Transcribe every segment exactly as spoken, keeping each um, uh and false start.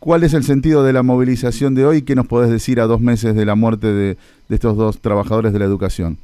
¿Cuál es el sentido de la movilización de hoy? ¿Qué nos podés decir a dos meses de la muerte de, de estos dos trabajadores de la educación?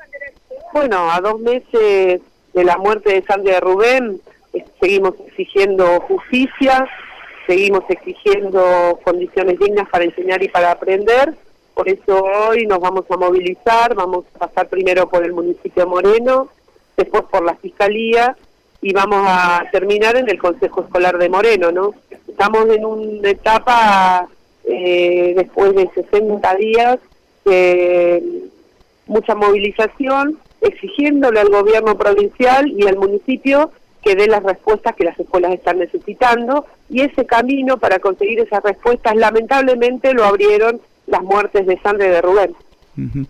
Bueno, a dos meses de la muerte de Sandra y Rubén, eh, seguimos exigiendo justicia, seguimos exigiendo condiciones dignas para enseñar y para aprender. Por eso hoy nos vamos a movilizar, vamos a pasar primero por el municipio de Moreno, después por la Fiscalía y vamos a terminar en el Consejo Escolar de Moreno, ¿no? Estamos en una etapa, eh, después de sesenta días, eh, mucha movilización, exigiéndole al gobierno provincial y al municipio que dé las respuestas que las escuelas están necesitando, y ese camino para conseguir esas respuestas lamentablemente lo abrieron las muertes de Sandra y de Rubén. Uh-huh.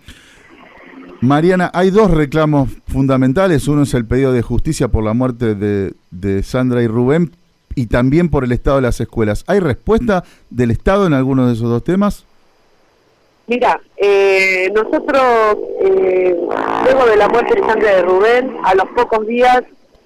Mariana, hay dos reclamos fundamentales. Uno es el pedido de justicia por la muerte de, de Sandra y Rubén y también por el estado de las escuelas. ¿Hay respuesta del Estado en alguno de esos dos temas? Mira, eh, nosotros, eh, luego de la muerte de Sandra y de Rubén, a los pocos días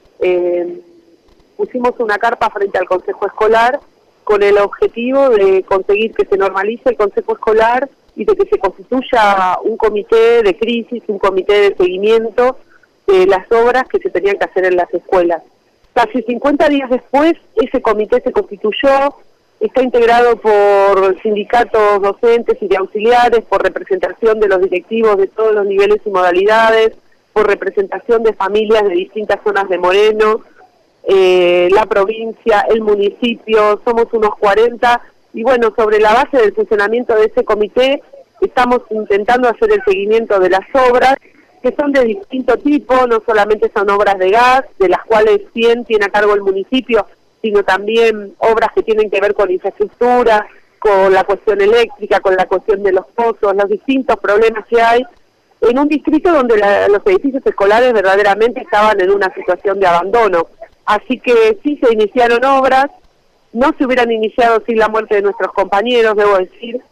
eh, pusimos una carpa frente al Consejo Escolar con el objetivo de conseguir que se normalice el Consejo Escolar y de que se constituya un comité de crisis, un comité de seguimiento de las obras que se tenían que hacer en las escuelas. Casi cincuenta días después, ese comité se constituyó, está integrado por sindicatos docentes y de auxiliares, por representación de los directivos de todos los niveles y modalidades, por representación de familias de distintas zonas de Moreno, eh, la provincia, el municipio, somos unos cuarenta, y bueno, sobre la base del funcionamiento de ese comité, estamos intentando hacer el seguimiento de las obras, que son de distinto tipo, no solamente son obras de gas, de las cuales cien tiene a cargo el municipio, sino también obras que tienen que ver con infraestructura, con la cuestión eléctrica, con la cuestión de los pozos, los distintos problemas que hay, en un distrito donde la, los edificios escolares verdaderamente estaban en una situación de abandono. Así que sí se iniciaron obras, no se hubieran iniciado sin la muerte de nuestros compañeros, debo decir.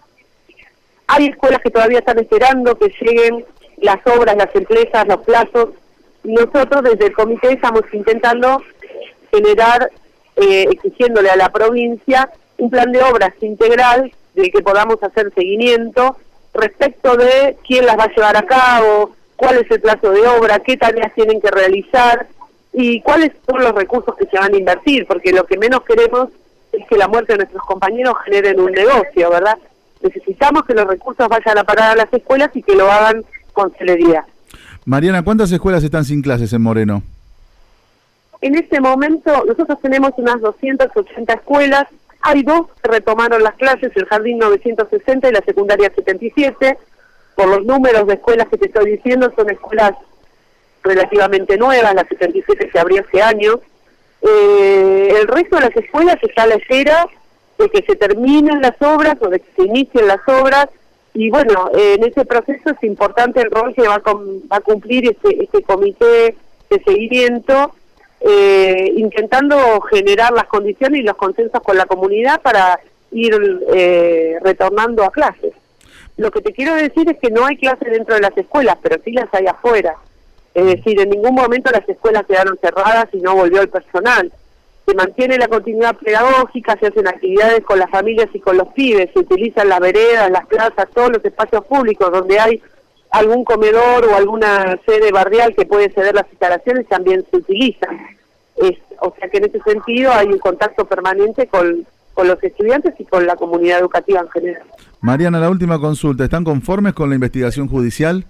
Hay escuelas que todavía están esperando que lleguen las obras, las empresas, los plazos. Nosotros desde el comité estamos intentando generar, eh, exigiéndole a la provincia, un plan de obras integral del que podamos hacer seguimiento respecto de quién las va a llevar a cabo, cuál es el plazo de obra, qué tareas tienen que realizar y cuáles son los recursos que se van a invertir, porque lo que menos queremos es que la muerte de nuestros compañeros generen un negocio, ¿verdad? Necesitamos que los recursos vayan a parar a las escuelas y que lo hagan con celeridad. Mariana, ¿cuántas escuelas están sin clases en Moreno? En este momento nosotros tenemos unas doscientas ochenta escuelas, hay dos que retomaron las clases, el Jardín novecientos sesenta y la Secundaria setenta y siete, por los números de escuelas que te estoy diciendo, son escuelas relativamente nuevas, la setenta y siete se abrió hace años. Eh, el resto de las escuelas está a la espera de que se terminen las obras o de que se inicien las obras, y bueno, eh, en ese proceso es importante el rol que va a, com- va a cumplir este, este comité de seguimiento, eh, intentando generar las condiciones y los consensos con la comunidad para ir eh, retornando a clases. Lo que te quiero decir es que no hay clases dentro de las escuelas, pero sí las hay afuera. Es decir, en ningún momento las escuelas quedaron cerradas y no volvió el personal. Se mantiene la continuidad pedagógica, se hacen actividades con las familias y con los pibes, se utilizan las veredas, las plazas, todos los espacios públicos donde hay algún comedor o alguna sede barrial que puede ceder las instalaciones, también se utilizan. Es, o sea que en ese sentido hay un contacto permanente con, con los estudiantes y con la comunidad educativa en general. Mariana, la última consulta, ¿están conformes con la investigación judicial?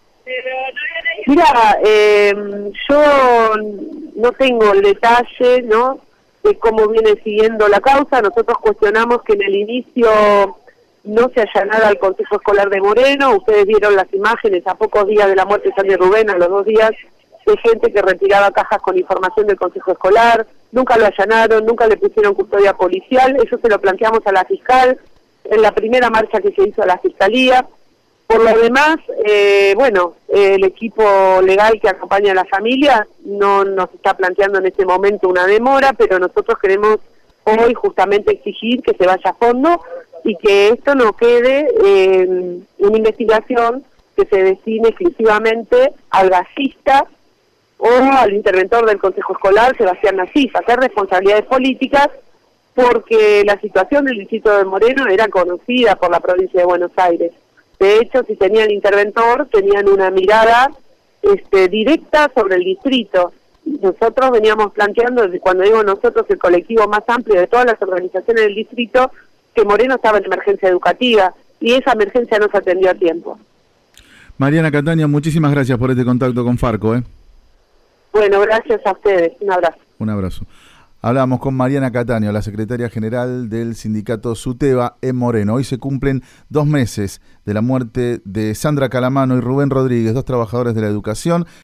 Mira, eh, yo no tengo el detalle, ¿no?, de cómo viene siguiendo la causa. Nosotros cuestionamos que en el inicio no se allanara al Consejo Escolar de Moreno. Ustedes vieron las imágenes a pocos días de la muerte de Sandra y Rubén, a los dos días, de gente que retiraba cajas con información del Consejo Escolar. Nunca lo allanaron, nunca le pusieron custodia policial. Eso se lo planteamos a la fiscal en la primera marcha que se hizo a la Fiscalía. Por lo demás, eh, bueno, eh, el equipo legal que acompaña a la familia no nos está planteando en este momento una demora, pero nosotros queremos hoy justamente exigir que se vaya a fondo y que esto no quede en una investigación que se destine exclusivamente al gasista o al interventor del Consejo Escolar, Sebastián Nasif, hacer responsabilidades políticas porque la situación del distrito de Moreno era conocida por la provincia de Buenos Aires. De hecho, si tenían interventor, tenían una mirada este, directa sobre el distrito. Nosotros veníamos planteando, cuando digo nosotros, el colectivo más amplio de todas las organizaciones del distrito, que Moreno estaba en emergencia educativa, y esa emergencia no se atendió a tiempo. Mariana Cataño, muchísimas gracias por este contacto con Farco. ¿eh? Bueno, gracias a ustedes. Un abrazo. Un abrazo. Hablamos con Mariana Cataño, la secretaria general del sindicato SUTEBA en Moreno. Hoy se cumplen dos meses de la muerte de Sandra Calamano y Rubén Rodríguez, dos trabajadores de la educación.